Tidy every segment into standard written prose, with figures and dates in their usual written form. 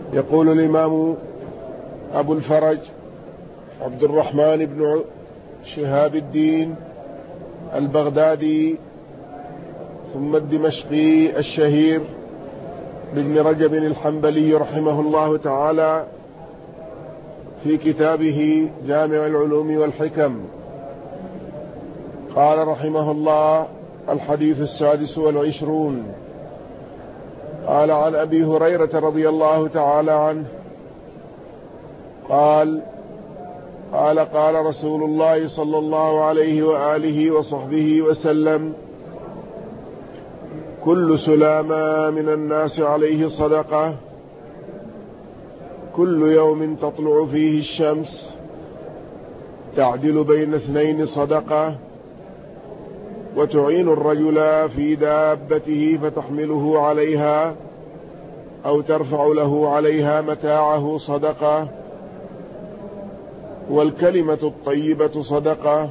يقول الإمام أبو الفرج عبد الرحمن بن شهاب الدين البغدادي ثم الدمشقي الشهير بن رجب الحنبلي رحمه الله تعالى في كتابه جامع العلوم والحكم، قال رحمه الله: الحديث 26. قال: عن أبي هريرة رضي الله تعالى عنه قال: قال رسول الله صلى الله عليه وآله وصحبه وسلم: كل سلامة من الناس عليه صدقة، كل يوم تطلع فيه الشمس تعدل بين اثنين صدقة، وتعين الرجل في دابته فتحمله عليها أو ترفع له عليها متاعه صدقة، والكلمة الطيبة صدقة،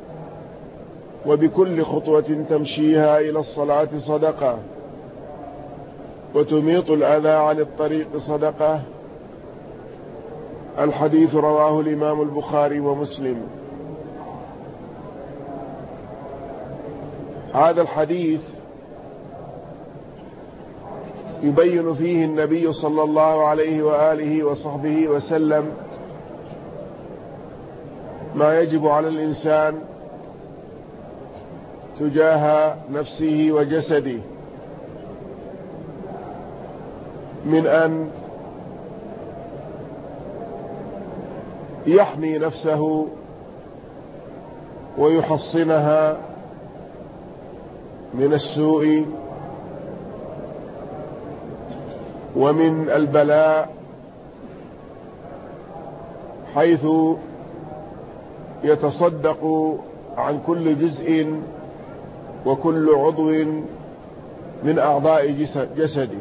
وبكل خطوة تمشيها إلى الصلاة صدقة، وتميط الأذى عن الطريق صدقة. الحديث رواه الإمام البخاري ومسلم. هذا الحديث يبين فيه النبي صلى الله عليه وآله وصحبه وسلم ما يجب على الإنسان تجاه نفسه وجسده من أن يحمي نفسه ويحصنها من السوء ومن البلاء، حيث يتصدق عن كل جزء وكل عضو من أعضاء جسده،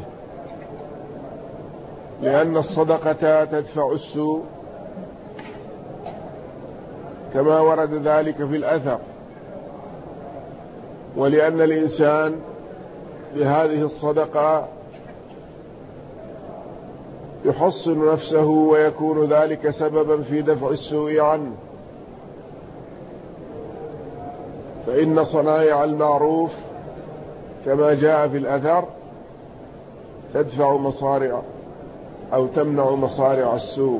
لأن الصدقة تدفع السوء كما ورد ذلك في الأثر، ولأن الإنسان بهذه الصدقة يحصن نفسه ويكون ذلك سببا في دفع السوء عنه، فإن صنائع المعروف كما جاء في الأثر تدفع مصارع أو تمنع مصارع السوء.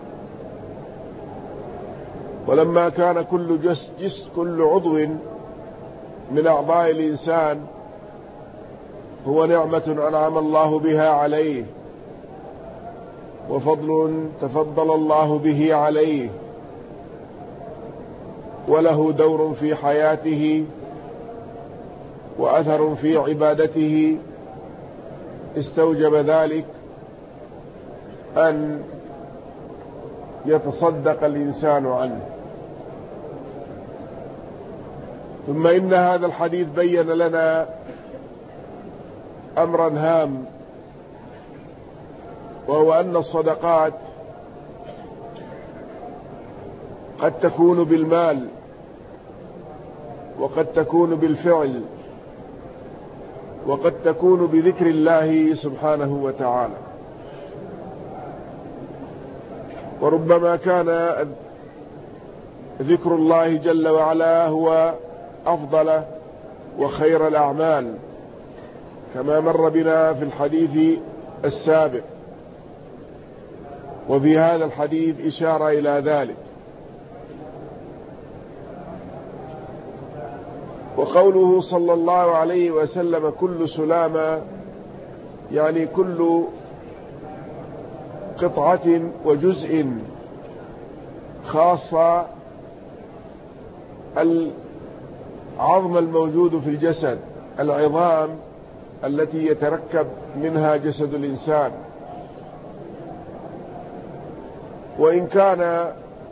ولما كان كل عضو من أعضاء الإنسان هو نعمة أنعم الله بها عليه وفضل تفضل الله به عليه وله دور في حياته وأثر في عبادته، استوجب ذلك أن يتصدق الإنسان عنه. ثم إن هذا الحديث بين لنا أمرا هام، وهو أن الصدقات قد تكون بالمال وقد تكون بالفعل وقد تكون بذكر الله سبحانه وتعالى. وربما كان ذكر الله جل وعلا هو أفضل وخير الأعمال، كما مر بنا في الحديث السابق، وفي هذا الحديث إشارة إلى ذلك. وقوله صلى الله عليه وسلم كل سلامة، يعني كل قطعة وجزء، خاصة العظم الموجود في الجسد، العظام التي يتركب منها جسد الإنسان. وإن كان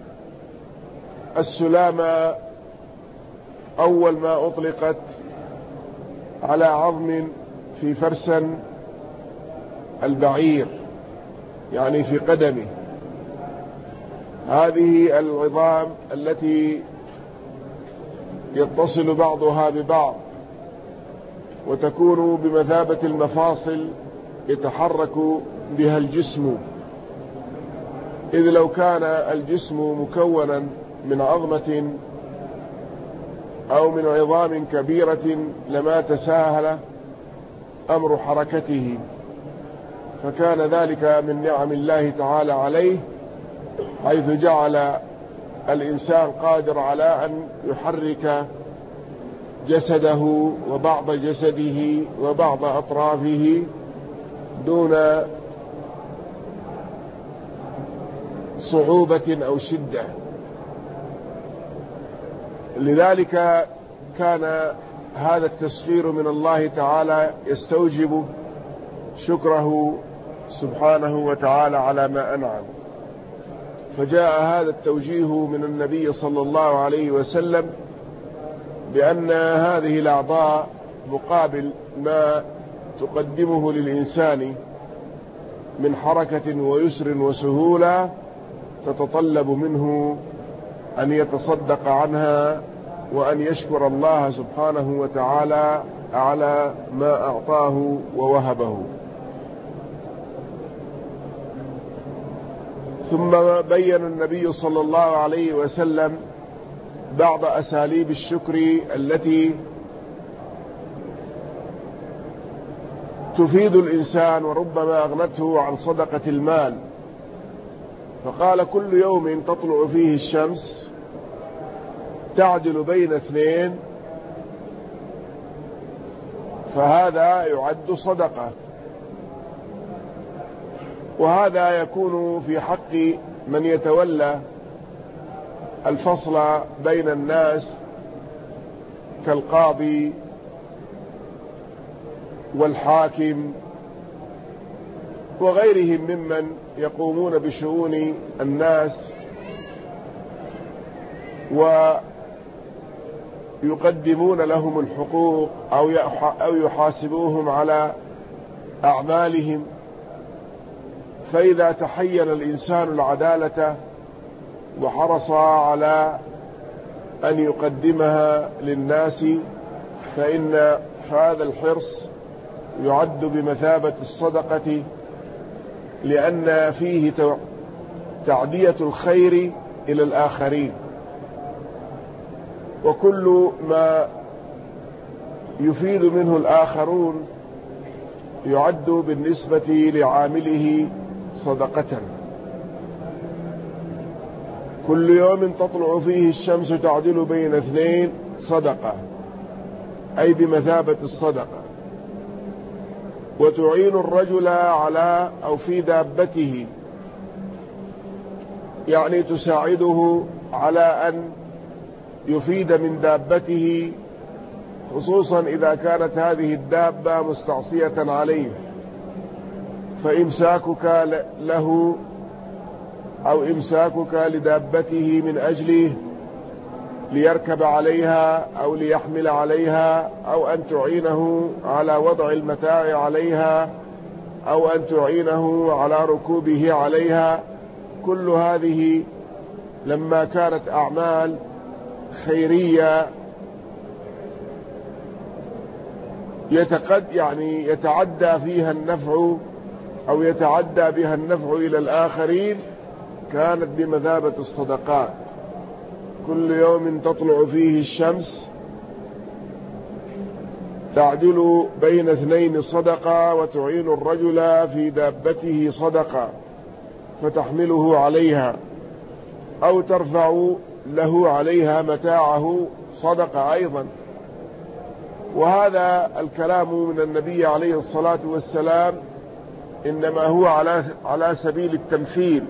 السلامة أول ما أطلقت على عظم في فرسن البعير، يعني في قدمه، هذه العظام التي يتصل بعضها ببعض وتكون بمثابة المفاصل يتحرك بها الجسم إذ لو كان الجسم مكونا من عظمة أو من عظام كبيرة لما تساهل أمر حركته، فكان ذلك من نعم الله تعالى عليه، حيث جعل الإنسان قادر على أن يحرك جسده وبعض جسده وبعض أطرافه دون صعوبة أو شدة. لذلك كان هذا التسخير من الله تعالى يستوجب شكره سبحانه وتعالى على ما أنعم. فجاء هذا التوجيه من النبي صلى الله عليه وسلم بأن هذه الأعضاء مقابل ما تقدمه للإنسان من حركة ويسر وسهولة تتطلب منه أن يتصدق عنها وأن يشكر الله سبحانه وتعالى على ما أعطاه ووهبه. ثم بين النبي صلى الله عليه وسلم بعض أساليب الشكر التي تفيد الإنسان وربما أغنته عن صدقة المال. فقال: كل يوم تطلع فيه الشمس تعدل بين اثنين، فهذا يعد صدقة. وهذا يكون في حق من يتولى الفصل بين الناس كالقاضي والحاكم وغيرهم ممن يقومون بشؤون الناس ويقدمون لهم الحقوق أو يحاسبوهم على أعمالهم. فإذا تحين الإنسان العدالة وحرص على أن يقدمها للناس فإن هذا الحرص يعد بمثابة الصدقة، لأن فيه تعدية الخير إلى الآخرين. وكل ما يفيد منه الآخرون يعد بالنسبة لعامله صدقة. كل يوم تطلع فيه الشمس تعدل بين اثنين صدقة، أي بمثابة الصدقة. وتعين الرجل على أو في دابته، يعني تساعده على أن يفيد من دابته، خصوصا إذا كانت هذه الدابة مستعصية عليه، فإمساكك له أو إمساكك لدابته من أجله ليركب عليها أو ليحمل عليها، أو أن تعينه على وضع المتاع عليها، أو أن تعينه على ركوبه عليها، كل هذه لما كانت أعمال خيرية يتعدى فيها النفع أو يتعدى بها النفع إلى الآخرين، كانت بمثابة الصدقات. كل يوم تطلع فيه الشمس تعدل بين اثنين صدقة، وتعين الرجل في دابته صدقة فتحمله عليها أو ترفع له عليها متاعه صدقة أيضا. وهذا الكلام من النبي عليه الصلاة والسلام إنما هو على سبيل التمثيل،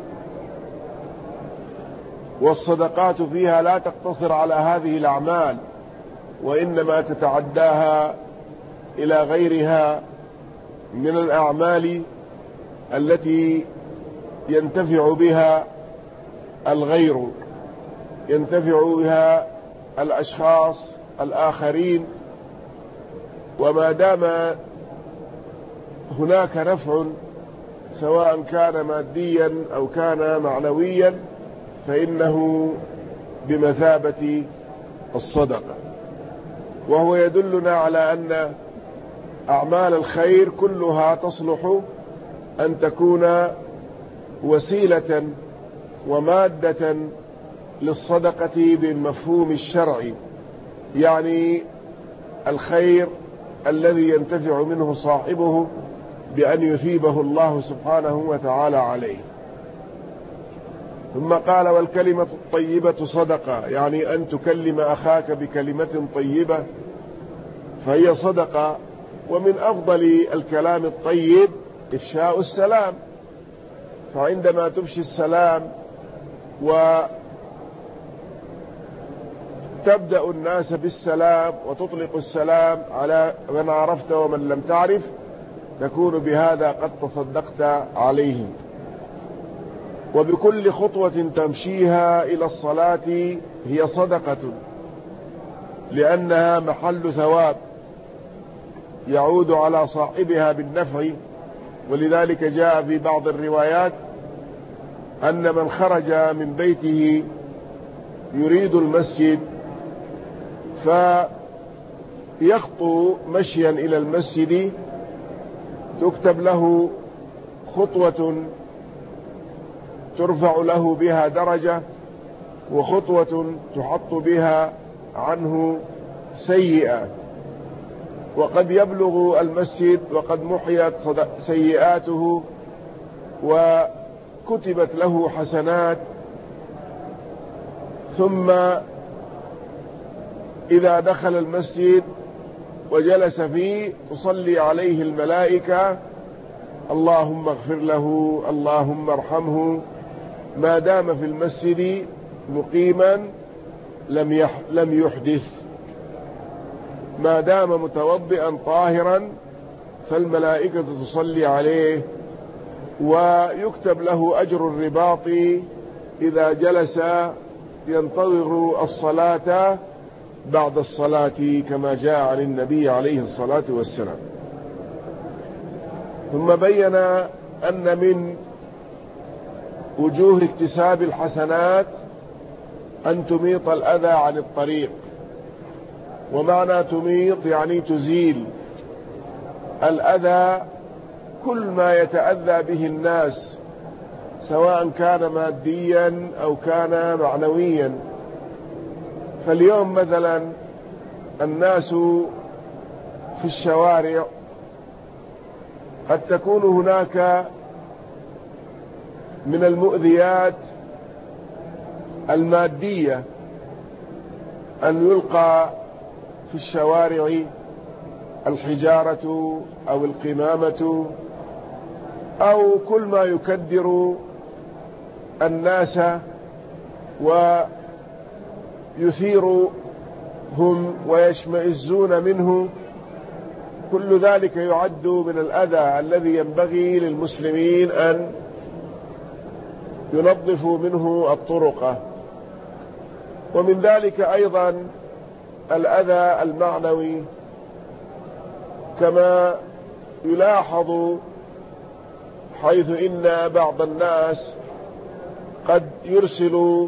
والصدقات فيها لا تقتصر على هذه الأعمال، وإنما تتعداها إلى غيرها من الأعمال التي ينتفع بها الغير، ينتفع بها الأشخاص الآخرين. وما دام هناك نفع سواء كان ماديا أو كان معنويا فإنه بمثابة الصدقة. وهو يدلنا على أن أعمال الخير كلها تصلح أن تكون وسيلة ومادة للصدقة بالمفهوم الشرعي، يعني الخير الذي ينتفع منه صاحبه بأن يثيبه الله سبحانه وتعالى عليه. ثم قال: والكلمة الطيبة صدقة، يعني أن تكلم أخاك بكلمة طيبة فهي صدقة. ومن أفضل الكلام الطيب إفشاء السلام، فعندما تفشي السلام وتبدأ الناس بالسلام وتطلق السلام على من عرفت ومن لم تعرف، تكون بهذا قد تصدقت عليهم. وبكل خطوة تمشيها إلى الصلاة هي صدقة، لأنها محل ثواب يعود على صاحبها بالنفع. ولذلك جاء في بعض الروايات أن من خرج من بيته يريد المسجد فيخطو مشيا إلى المسجد تكتب له خطوة ترفع له بها درجة، وخطوة تحط بها عنه سيئة. وقد يبلغ المسجد وقد محيت سيئاته وكتبت له حسنات. ثم إذا دخل المسجد وجلس فيه تصلي عليه الملائكة: اللهم اغفر له، اللهم ارحمه، ما دام في المسجد مقيما لم يحدث، ما دام متوضئا طاهرا فالملائكة تصلي عليه، ويكتب له أجر الرباط إذا جلس ينتظر الصلاة بعد الصلاة، كما جاء عن النبي عليه الصلاة والسلام. ثم بين أن من وجوه اكتساب الحسنات أن تميط الأذى عن الطريق. ومعنى تميط يعني تزيل الأذى، كل ما يتأذى به الناس سواء كان ماديا أو كان معنويا. فاليوم مثلا الناس في الشوارع قد تكون هناك من المؤذيات المادية أن يلقى في الشوارع الحجارة أو القمامة أو كل ما يكدر الناس ويثيرهم ويشمئزون منه. كل ذلك يعد من الأذى الذي ينبغي للمسلمين أن ينظفوا منه الطرق. ومن ذلك أيضا الأذى المعنوي، كما يلاحظ حيث إن بعض الناس قد يرسل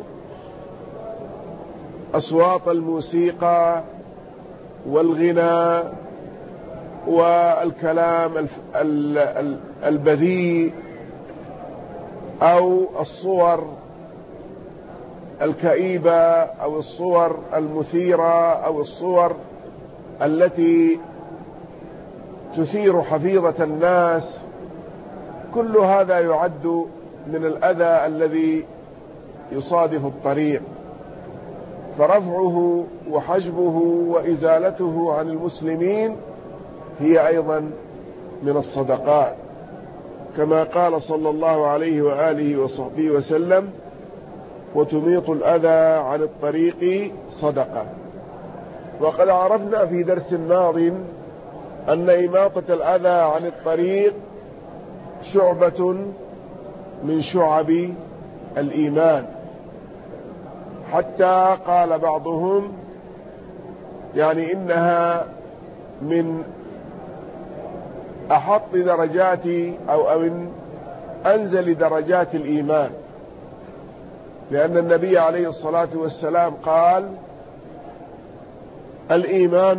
أصوات الموسيقى والغناء والكلام البذيء أو الصور الكئيبة أو الصور المثيرة أو الصور التي تثير حفيظة الناس. كل هذا يعد من الأذى الذي يصادف الطريق، فرفعه وحجبه وإزالته عن المسلمين هي أيضا من الصدقات، كما قال صلى الله عليه وآله وصحبه وسلم: وتميط الأذى عن الطريق صدقة. وقد عرفنا في درس ماض أن إماطة الأذى عن الطريق شعبة من شعب الإيمان، حتى قال بعضهم يعني إنها من أحط درجات أو من أنزل درجات الإيمان، لأن النبي عليه الصلاة والسلام قال: الإيمان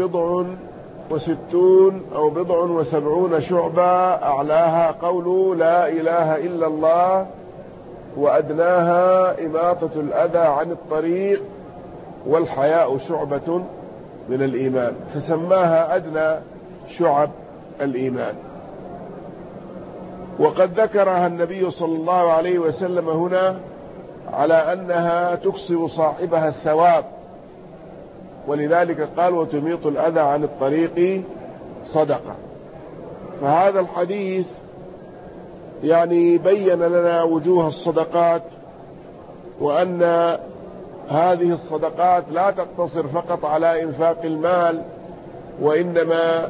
67 أو 70 شعبة، أعلاها قول لا إله إلا الله وأدناها إماطة الأذى عن الطريق، والحياء شعبة من الإيمان، فسماها أدنى شعب الإيمان. وقد ذكرها النبي صلى الله عليه وسلم هنا على أنها تكسب صاحبها الثواب، ولذلك قال وتميط الأذى عن الطريق صدقة. فهذا الحديث يعني بين لنا وجوه الصدقات، وأن هذه الصدقات لا تقتصر فقط على إنفاق المال، وإنما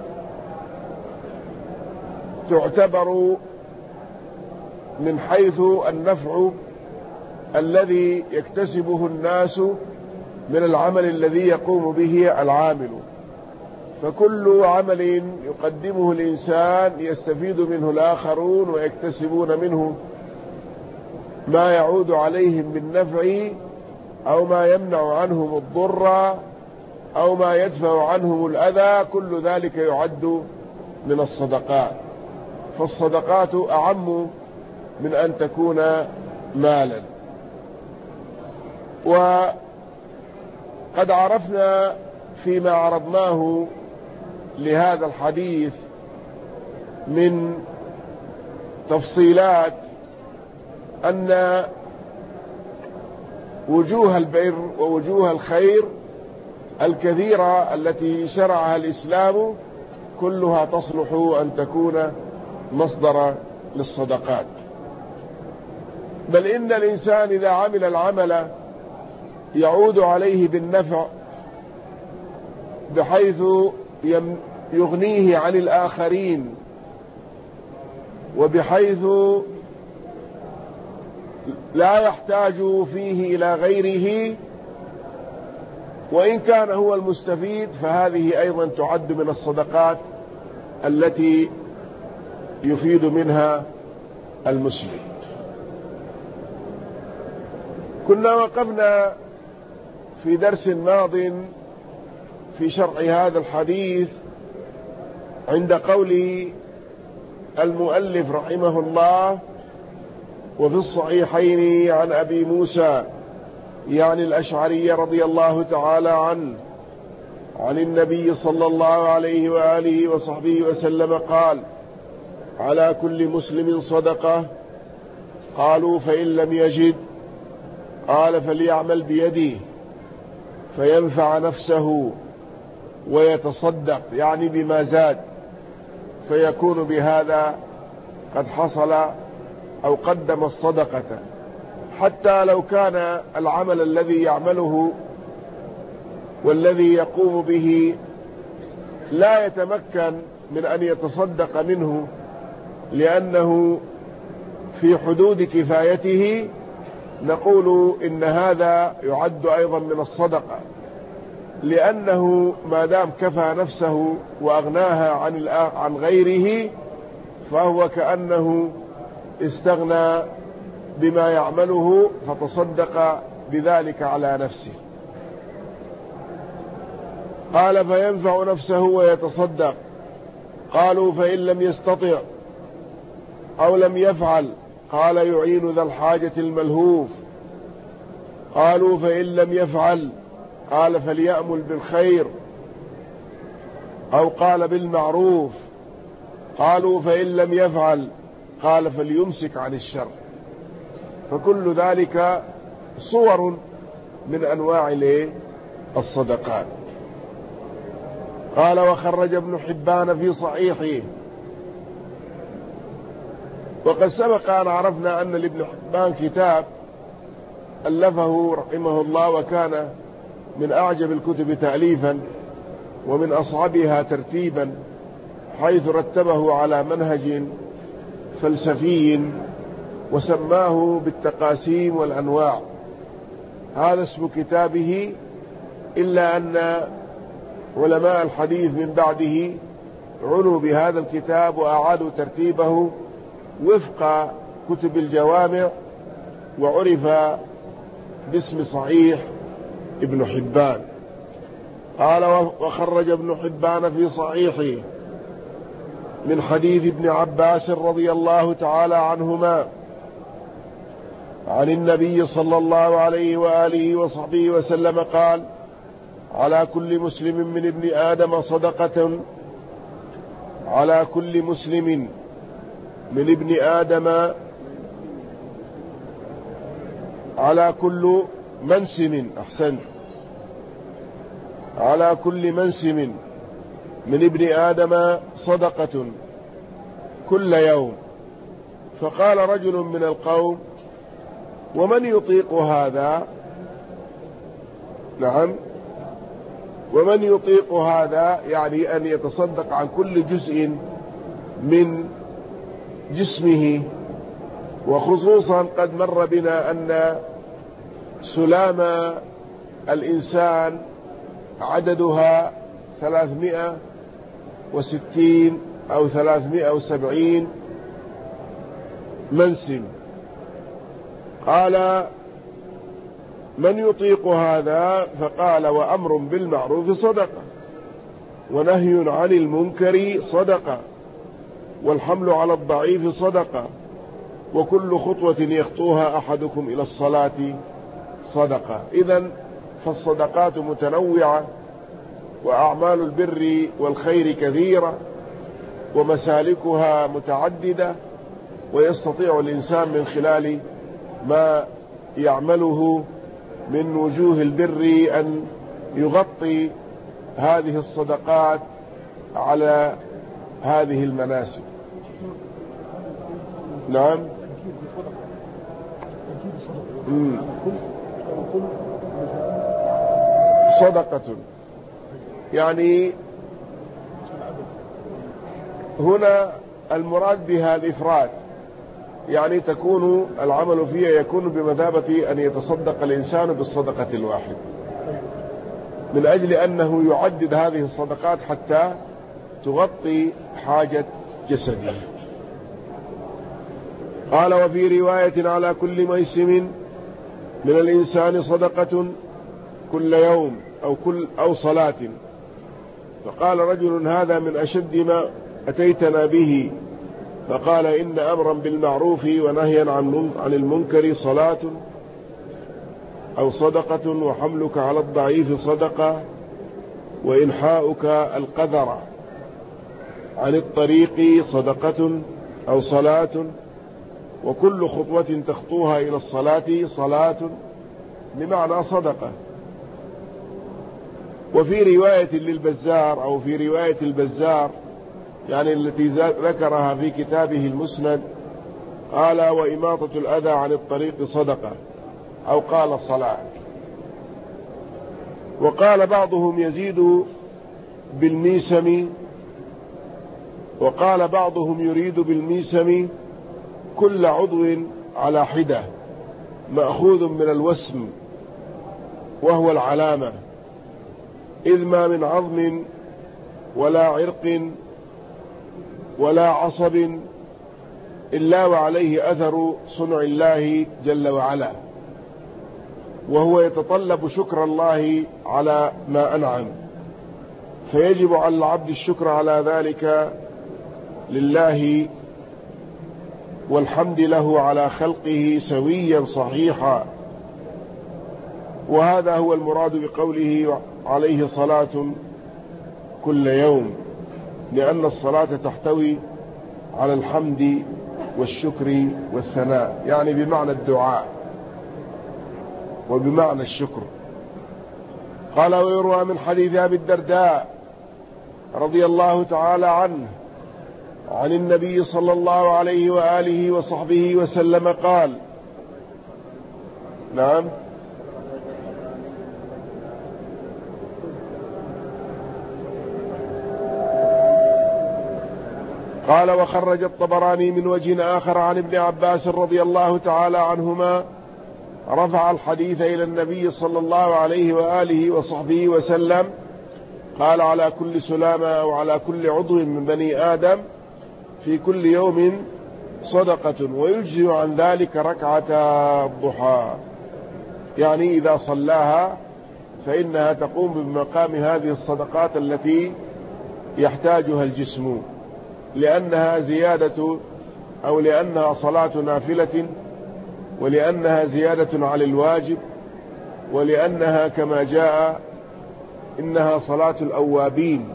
تعتبر من حيث النفع الذي يكتسبه الناس من العمل الذي يقوم به العامل. فكل عمل يقدمه الإنسان يستفيد منه الآخرون ويكتسبون منه ما يعود عليهم بالنفع، أو ما يمنع عنهم الضر، أو ما يدفع عنهم الأذى، كل ذلك يعد من الصدقات. فالصدقات أعم من أن تكون مالا. وقد عرفنا فيما عرضناه لهذا الحديث من تفصيلات أن وجوه البر ووجوه الخير الكثيرة التي شرعها الإسلام كلها تصلح أن تكون مصدر للصدقات. بل إن الإنسان إذا عمل العمل يعود عليه بالنفع بحيث يغنيه عن الآخرين، وبحيث لا يحتاج فيه إلى غيره، وإن كان هو المستفيد، فهذه أيضا تعد من الصدقات التي يفيد منها المسلم. كنا وقفنا في درس ماض في شرح هذا الحديث عند قول المؤلف رحمه الله: وفي الصحيحين عن أبي موسى يعني الأشعري رضي الله تعالى عنه عن النبي صلى الله عليه وآله وصحبه وسلم قال: على كل مسلم صدقة. قالوا: فإن لم يجد؟ قال: فليعمل بيده فينفع نفسه ويتصدق، يعني بما زاد، فيكون بهذا قد حصل أو قدم الصدقة، حتى لو كان العمل الذي يعمله والذي يقوم به لا يتمكن من أن يتصدق منه لأنه في حدود كفايته، نقول إن هذا يعد أيضا من الصدقة، لأنه ما دام كفى نفسه وأغناها عن غيره فهو كأنه استغنى بما يعمله فتصدق بذلك على نفسه. قال: فينفع نفسه ويتصدق. قالوا: فإن لم يستطع أو لم يفعل؟ قال: يعين ذا الحاجة الملهوف. قالوا: فإن لم يفعل؟ قال: فليأمل بالخير، أو قال بالمعروف. قالوا: فإن لم يفعل؟ قال: فليمسك عن الشر. فكل ذلك صور من أنواع الصدقات. قال: وخرج ابن حبان في صحيحه. وقد سبق أن عرفنا أن لابن حبان كتاب ألفه رحمه الله، وكان من أعجب الكتب تأليفا ومن أصعبها ترتيبا، حيث رتبه على منهج فلسفي وسماه بالتقاسيم والأنواع. هذا اسم كتابه، إلا أن علماء الحديث من بعده عنوا بهذا الكتاب وأعادوا ترتيبه وفق كتب الجوامع، وعرف باسم صحيح ابن حبان. قال: وخرج ابن حبان في صحيحه من حديث ابن عباس رضي الله تعالى عنهما عن النبي صلى الله عليه وآله وصحبه وسلم قال: على كل مسلم من ابن آدم صدقة، على كل مسلم من ابن آدم، على كل منسم، أحسنت، على كل منسم من ابن آدم صدقة كل يوم. فقال رجل من القوم: ومن يطيق هذا؟ نعم، ومن يطيق هذا يعني أن يتصدق عن كل جزء من جسمه، وخصوصا قد مر بنا أن سلام الإنسان عددها 360 أو 370 منسم. قال: من يطيق هذا؟ فقال: وأمر بالمعروف صدقة، ونهي عن المنكر صدقة، والحمل على الضعيف صدقة، وكل خطوة يخطوها أحدكم إلى الصلاة صدقة. إذن فالصدقات متنوعة، وأعمال البر والخير كثيرة، ومسالكها متعددة، ويستطيع الإنسان من خلال ما يعمله من وجوه البر أن يغطي هذه الصدقات على هذه المناسك. نعم. صدقة يعني هنا المراد بها الإفراد، يعني تكون العمل فيها يكون بمثابة أن يتصدق الإنسان بالصدقة الواحدة، من أجل أنه يعدد هذه الصدقات حتى تغطي حاجة جسده. قال: وفي رواية: على كل ميسم من الإنسان صدقة كل يوم أو صلاة. فقال رجل: هذا من أشد ما أتيتنا به. فقال: إن أمرا بالمعروف ونهيا عن المنكر صلاة أو صدقة، وحملك على الضعيف صدقة، وإنحاؤك القذر عن الطريق صدقة أو صلاة، وكل خطوة تخطوها إلى الصلاة صلاة، بمعنى صدقة. وفي رواية للبزار أو في رواية البزار يعني التي ذكرها في كتابه المسند، قال: وإماطة الأذى عن الطريق صدقة، أو قال صلاة. وقال بعضهم يزيد بالميسم، وقال بعضهم يريد بالميسم كل عضو على حدة، مأخوذ من الوسم وهو العلامة، إذ ما من عظم ولا عرق ولا عصب إلا وعليه أثر صنع الله جل وعلا، وهو يتطلب شكر الله على ما أنعم، فيجب على العبد الشكر على ذلك لله والحمد له على خلقه سويا صحيحا. وهذا هو المراد بقوله عليه صلاة كل يوم، لأن الصلاة تحتوي على الحمد والشكر والثناء، يعني بمعنى الدعاء وبمعنى الشكر. قال: ويروى من حديث أبي الدرداء رضي الله تعالى عنه عن النبي صلى الله عليه وآله وصحبه وسلم قال: نعم. قال: وخرج الطبراني من وجه آخر عن ابن عباس رضي الله تعالى عنهما رفع الحديث إلى النبي صلى الله عليه وآله وصحبه وسلم قال: على كل سلامة أو على كل عضو من بني آدم في كل يوم صدقة، ويجزي عن ذلك ركعتا الضحى، يعني إذا صلاها فإنها تقوم بمقام هذه الصدقات التي يحتاجها الجسم، لأنها زيادة أو لأنها صلاة نافلة ولأنها زيادة على الواجب، ولأنها كما جاء إنها صلاة الأوابين،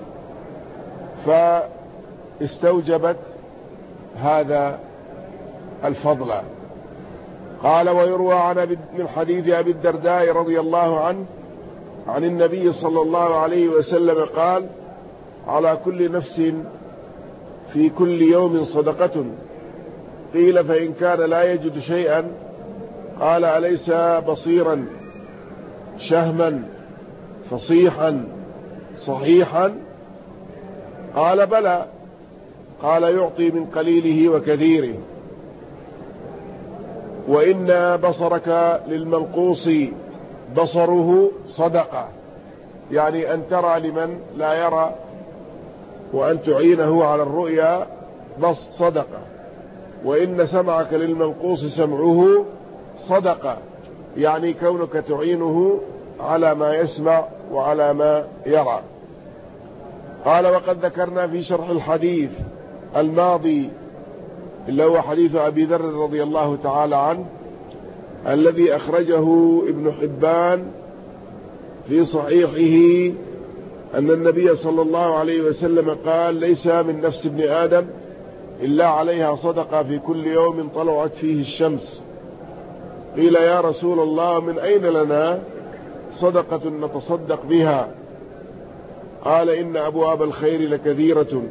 فاستوجبت هذا الفضل. قال: ويروى من حديث أبي الدرداء رضي الله عنه عن النبي صلى الله عليه وسلم قال: على كل نفس في كل يوم صدقة. قيل: فإن كان لا يجد شيئا؟ قال: أليس بصيرا شهما فصيحا صحيحا؟ قال: بلى. قال: يعطي من قليله وكثيره. وإن بصرك للمنقوص بصره صدقة، يعني أن ترى لمن لا يرى وأن تعينه على الرؤيا صدقة. وإن سمعك للمنقوص سمعه صدقة، يعني كونك تعينه على ما يسمع وعلى ما يرى. قال: وقد ذكرنا في شرح الحديث الماضي اللي هو حديث أبي ذر رضي الله تعالى عنه الذي أخرجه ابن حبان في صحيحه أن النبي صلى الله عليه وسلم قال: ليس من نفس ابن آدم إلا عليها صدقة في كل يوم طلعت فيه الشمس. قيل: يا رسول الله، من أين لنا صدقة نتصدق بها؟ قال: إن أبواب الخير لكثيرة،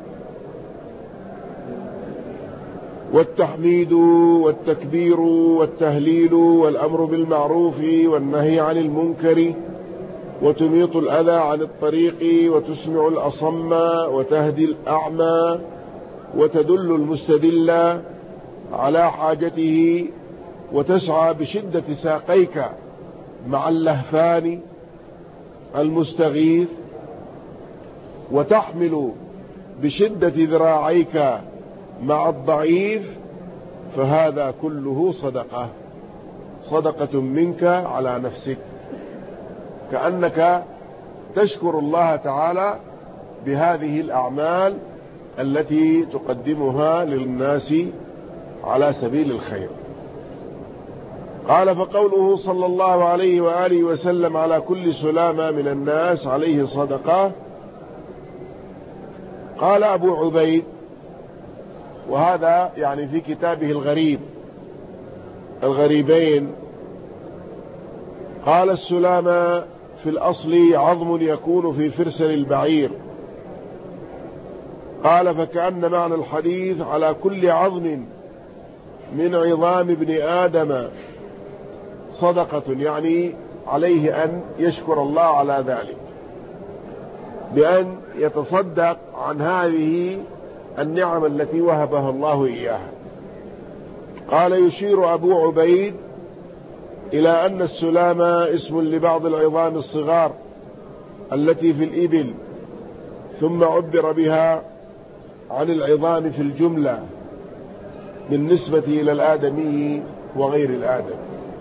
والتحميد والتكبير والتهليل والأمر بالمعروف والنهي عن المنكر، وتميط الأذى عن الطريق، وتسمع الأصم، وتهدي الأعمى، وتدل المستدل على حاجته، وتسعى بشدة ساقيك مع اللهفان المستغيث، وتحمل بشدة ذراعيك مع الضعيف، فهذا كله صدقة منك على نفسك، كأنك تشكر الله تعالى بهذه الأعمال التي تقدمها للناس على سبيل الخير. قال: فقوله صلى الله عليه وآله وسلم: على كل سلامة من الناس عليه صدقة. قال أبو عبيد، وهذا يعني في كتابه الغريبين، قال: السلامة في الأصل عظم يكون في فرسل البعير. قال: فكأن معنى الحديث على كل عظم من عظام ابن آدم صدقة، يعني عليه أن يشكر الله على ذلك بأن يتصدق عن هذه النعم التي وهبها الله إياها. قال: يشير أبو عبيد إلى أن السلامة اسم لبعض العظام الصغار التي في الإبل، ثم عبر بها عن العظام في الجملة بالنسبة إلى الآدمي وغير الآدم.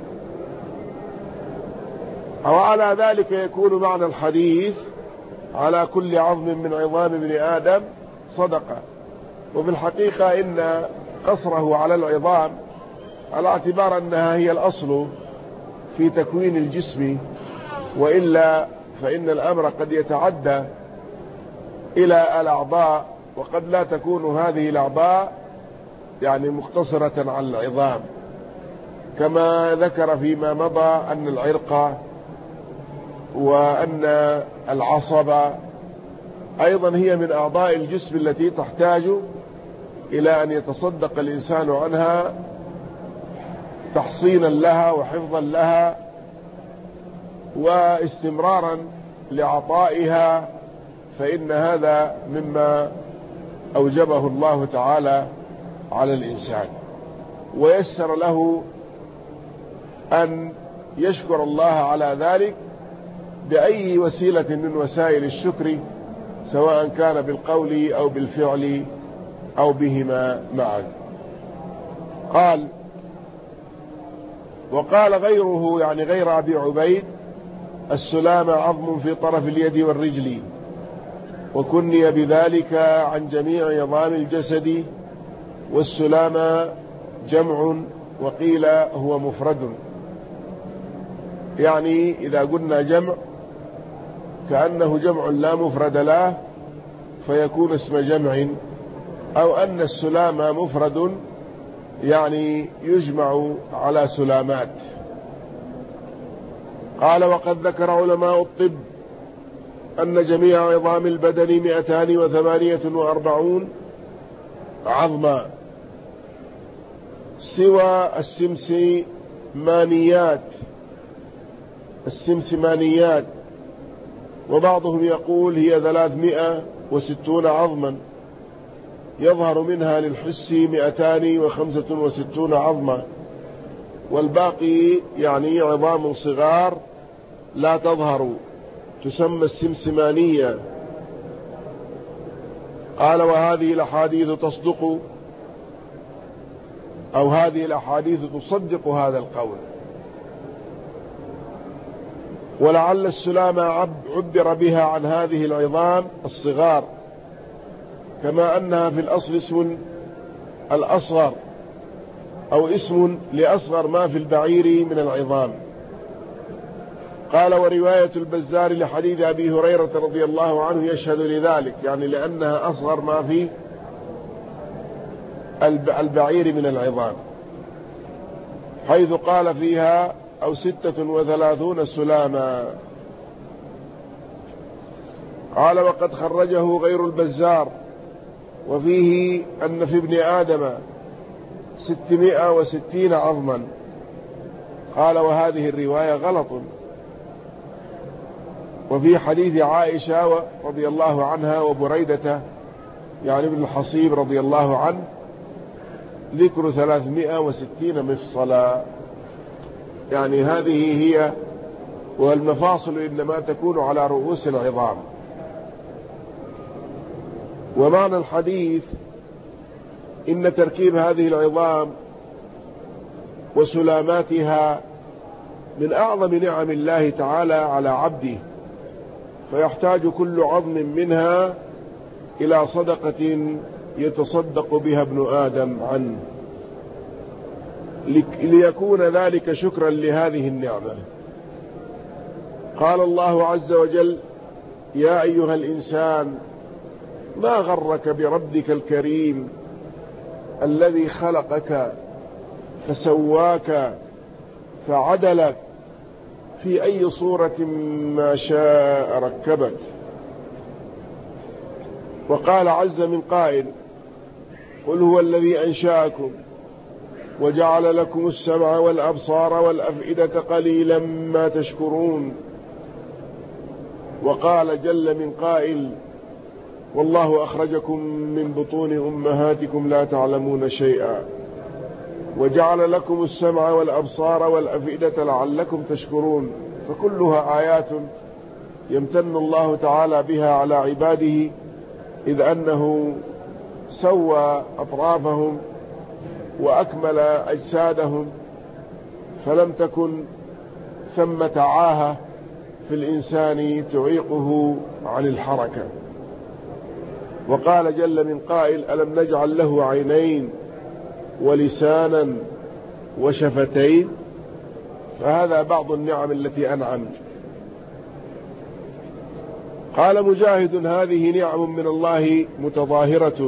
أو على ذلك يكون معنى الحديث على كل عظم من عظام ابن آدم صدقة. وفي الحقيقة إن قصره على العظام على اعتبار أنها هي الأصل في تكوين الجسم، وإلا فإن الأمر قد يتعدى إلى الأعضاء، وقد لا تكون هذه الأعضاء يعني مقتصرة على العظام، كما ذكر فيما مضى أن العرق وأن العصب أيضا هي من أعضاء الجسم التي تحتاج إلى أن يتصدق الإنسان عنها تحصينا لها وحفظا لها واستمرارا لعطائها، فإن هذا مما أوجبه الله تعالى على الإنسان، ويسر له أن يشكر الله على ذلك بأي وسيلة من وسائل الشكر، سواء كان بالقول أو بالفعل أو بهما معا. قال: وقال غيره، يعني غير أبي عبيد: السلامة عظم في طرف اليد والرجل، وكني بذلك عن جميع عظام الجسد، والسلامة جمع وقيل هو مفرد، يعني إذا قلنا جمع كأنه جمع لا مفرد له فيكون اسم جمع، أو أن السلام مفرد يعني يجمع على سلامات. قال وقد ذكر علماء الطب أن جميع عظام البدن 248 عظما سوى السمسمانيات، وبعضهم يقول هي 360 عظما، يظهر منها للحس 265 عظما، والباقي يعني عظام صغار لا تظهر تسمى السمسمانية. قال وهذه الأحاديث تصدق، أو هذه الأحاديث تصدق هذا القول. ولعل السلام عبر بها عن هذه العظام الصغار، كما أنها في الأصل اسم الأصغر أو اسم لأصغر ما في البعير من العظام. قال ورواية البزار لحديث أبي هريرة رضي الله عنه يشهد لذلك، يعني لأنها أصغر ما في البعير من العظام، حيث قال فيها أو 36 سلاما. قال وقد خرجه غير البزار وفيه أن في ابن آدم 660 عظما. قال وهذه الرواية غلط، وفي حديث عائشة رضي الله عنها وبريدة يعني ابن الحصيب رضي الله عنه ذكر 360 مفصلا، يعني هذه هي، والمفاصل إنما تكون على رؤوس العظام. ومعنى الحديث إن تركيب هذه العظام وسلاماتها من أعظم نعم الله تعالى على عبده، فيحتاج كل عظم منها إلى صدقة يتصدق بها ابن آدم عنه، ليكون ذلك شكرا لهذه النعمة. قال الله عز وجل يا أيها الإنسان ما غرك بربك الكريم الذي خلقك فسواك فعدلك في أي صورة ما شاء ركبك. وقال عز من قائل قل هو الذي أنشأكم وجعل لكم السمع والأبصار والأفئدة قليلا ما تشكرون. وقال جل من قائل والله أخرجكم من بطون أمهاتكم لا تعلمون شيئا وجعل لكم السمع والأبصار والأفئدة لعلكم تشكرون. فكلها آيات يمتن الله تعالى بها على عباده، إذ أنه سوى أطرافهم وأكمل أجسادهم، فلم تكن ثمة عاهة في الإنسان تعيقه عن الحركة. وقال جل من قائل ألم نجعل له عينين ولسانا وشفتين. فهذا بعض النعم التي أنعم. قال مجاهد هذه نعم من الله متظاهرة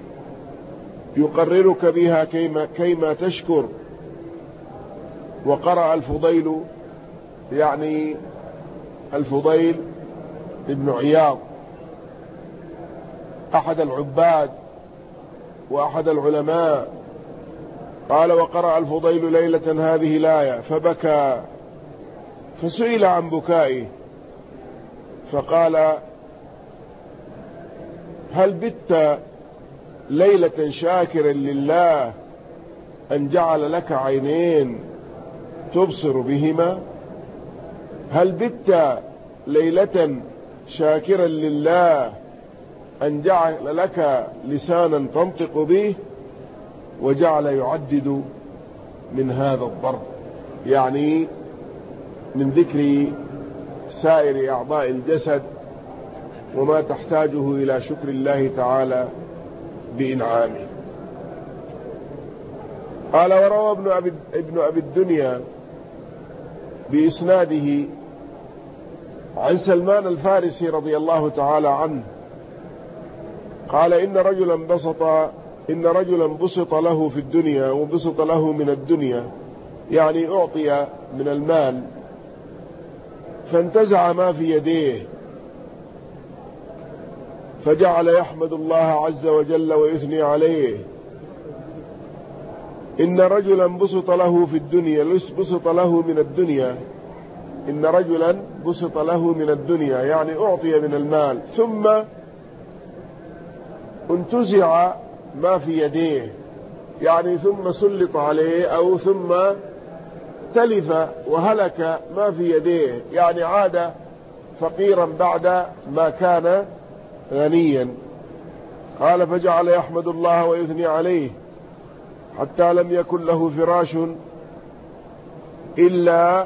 يقررك بها كيما تشكر. وقرأ الفضيل يعني الفضيل ابن عياض أحد العباد وأحد العلماء، قال وقرأ الفضيل ليلة هذه الآية فبكى، فسئل عن بكائه فقال هل بت ليلة شاكرا لله أن جعل لك عينين تبصر بهما؟ هل بت ليلة شاكرا لله أن جعل لك لسانا تنطق به؟ وجعل يعدد من هذا الضرب، يعني من ذكر سائر أعضاء الجسد وما تحتاجه إلى شكر الله تعالى بإنعامه. قال وروى ابن أبي الدنيا بإسناده عن سلمان الفارسي رضي الله تعالى عنه قال إن رجلا بسط له في الدنيا وبسط له من الدنيا، يعني أعطي من المال فانتزع ما في يديه فجعل يحمد الله عز وجل ويثني عليه. إن رجلا بسط له في الدنيا بسط له من الدنيا، إن رجلا بسط له من الدنيا يعني أعطي من المال ثم انتزع ما في يديه، يعني ثم سلط عليه أو ثم تلف وهلك ما في يديه، يعني عاد فقيرا بعد ما كان غنيا. قال فجعل يحمد الله ويثني عليه حتى لم يكن له فراش إلا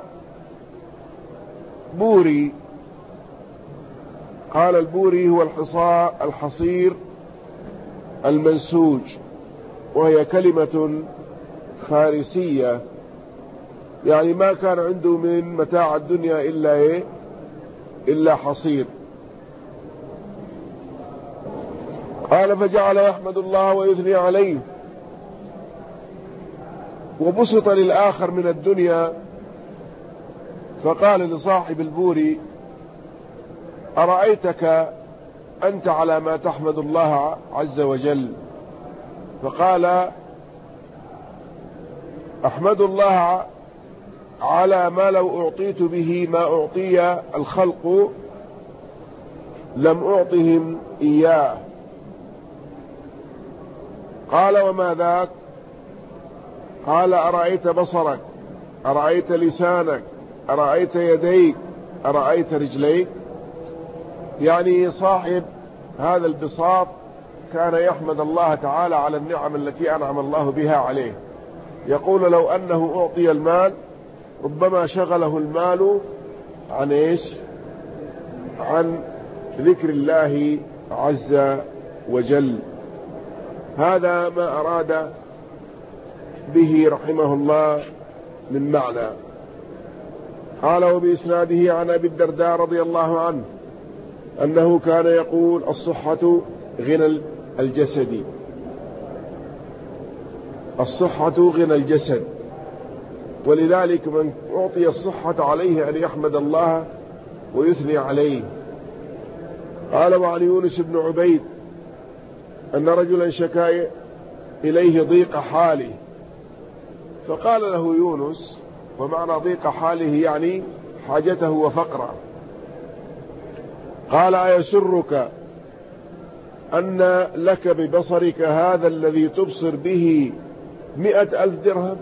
بوري. قال البوري هو الحصير المنسوج، وهي كلمة فارسية، يعني ما كان عنده من متاع الدنيا إلا حصير. قال فجعل يحمد الله ويثني عليه. وبسط للآخر من الدنيا فقال لصاحب البوري أرأيتك أنت على ما تحمد الله عز وجل؟ فقال أحمد الله على ما لو أعطيت به ما أعطي الخلق لم أعطهم إياه. قال وما ذاك؟ قال أرأيت بصرك، أرأيت لسانك، أرأيت يديك، أرأيت رجليك. يعني صاحب هذا البساط كان يحمد الله تعالى على النعم التي أنعم الله بها عليه، يقول لو أنه أعطي المال ربما شغله المال عن إيش؟ عن ذكر الله عز وجل. هذا ما أراد به رحمه الله من معنى. قال وبإسناده عن أبي الدرداء رضي الله عنه أنه كان يقول الصحة غنى الجسد، الصحة غنى الجسد، ولذلك من أعطي الصحة عليه أن يحمد الله ويثني عليه. قال وعن يونس بن عبيد أن رجلا شكا إليه ضيق حاله فقال له يونس، ومعنى ضيق حاله يعني حاجته وفقره، قال أيسرك أن لك ببصرك هذا الذي تبصر به 100,000 درهم؟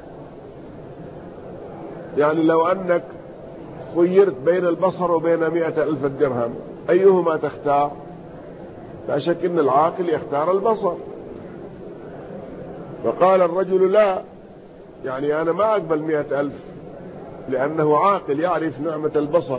يعني لو أنك خيرت بين البصر وبين 100,000 درهم أيهما تختار؟ لا شك أن العاقل يختار البصر. فقال الرجل لا، يعني أنا ما أقبل 100,000 لأنه عاقل يعرف نعمة البصر.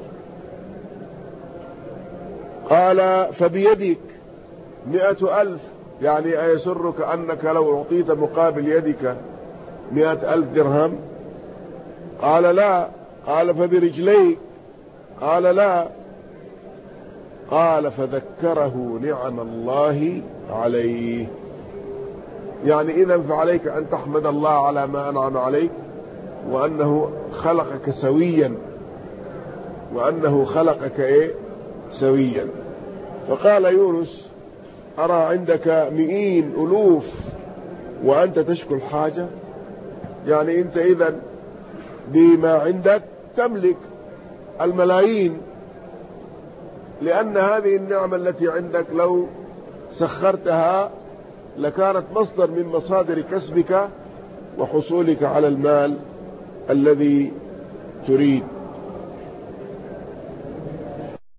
قال فبيدك 100,000، يعني أيسرك أنك لو أعطيت مقابل يدك 100,000 درهم؟ قال لا. قال فبرجليك؟ قال لا. قال فذكره نعم الله عليه. يعني إذن فعليك أن تحمد الله على ما أنعم عليك، وأنه خلقك سويا، وأنه خلقك سويا. فقال يونس أرى عندك 100,000 وأنت تشكو الحاجة؟ يعني أنت إذن بما عندك تملك الملايين، لأن هذه النعمة التي عندك لو سخرتها لكانت مصدر من مصادر كسبك وحصولك على المال الذي تريد.